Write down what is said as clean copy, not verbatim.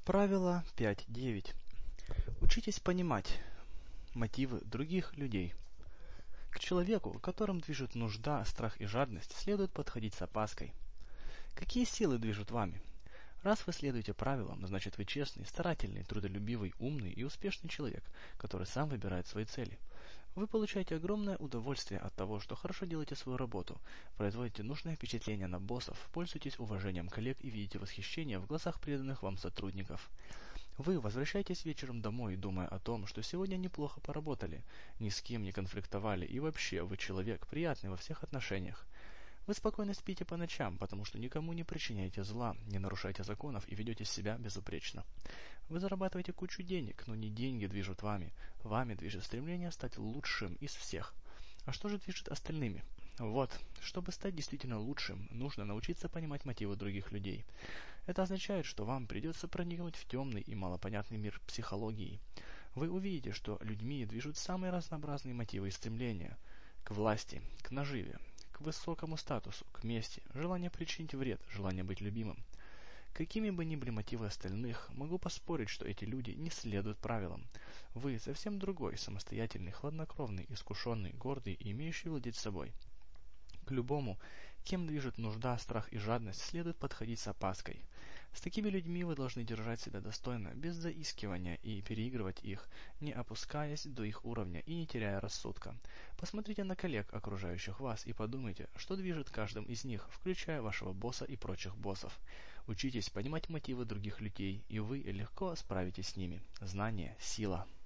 Правило 5.9. Учитесь понимать мотивы других людей. К человеку, которым движет нужда, страх и жадность, следует подходить с опаской. Какие силы движут вами? Раз вы следуете правилам, значит вы честный, старательный, трудолюбивый, умный и успешный человек, который сам выбирает свои цели. Вы получаете огромное удовольствие от того, что хорошо делаете свою работу, производите нужное впечатление на боссов, пользуетесь уважением коллег и видите восхищение в глазах преданных вам сотрудников. Вы возвращаетесь вечером домой, думая о том, что сегодня неплохо поработали, ни с кем не конфликтовали и вообще вы человек, приятный во всех отношениях. Вы спокойно спите по ночам, потому что никому не причиняете зла, не нарушаете законов и ведете себя безупречно. Вы зарабатываете кучу денег, но не деньги движут вами. Вами движет стремление стать лучшим из всех. А что же движет остальными? Вот, чтобы стать действительно лучшим, нужно научиться понимать мотивы других людей. Это означает, что вам придется проникнуть в темный и малопонятный мир психологии. Вы увидите, что людьми движут самые разнообразные мотивы и стремления. К власти, к наживе, к высокому статусу, к мести, желание причинить вред, желание быть любимым. Какими бы ни были мотивы остальных, могу поспорить, что эти люди не следуют правилам. Вы совсем другой, самостоятельный, хладнокровный, искушенный, гордый и имеющий владеть собой. К любому, кем движет нужда, страх и жадность, следует подходить с опаской. С такими людьми вы должны держать себя достойно, без заискивания и переигрывать их, не опускаясь до их уровня и не теряя рассудка. Посмотрите на коллег, окружающих вас, и подумайте, что движет каждым из них, включая вашего босса и прочих боссов. Учитесь понимать мотивы других людей, и вы легко справитесь с ними. Знание – сила.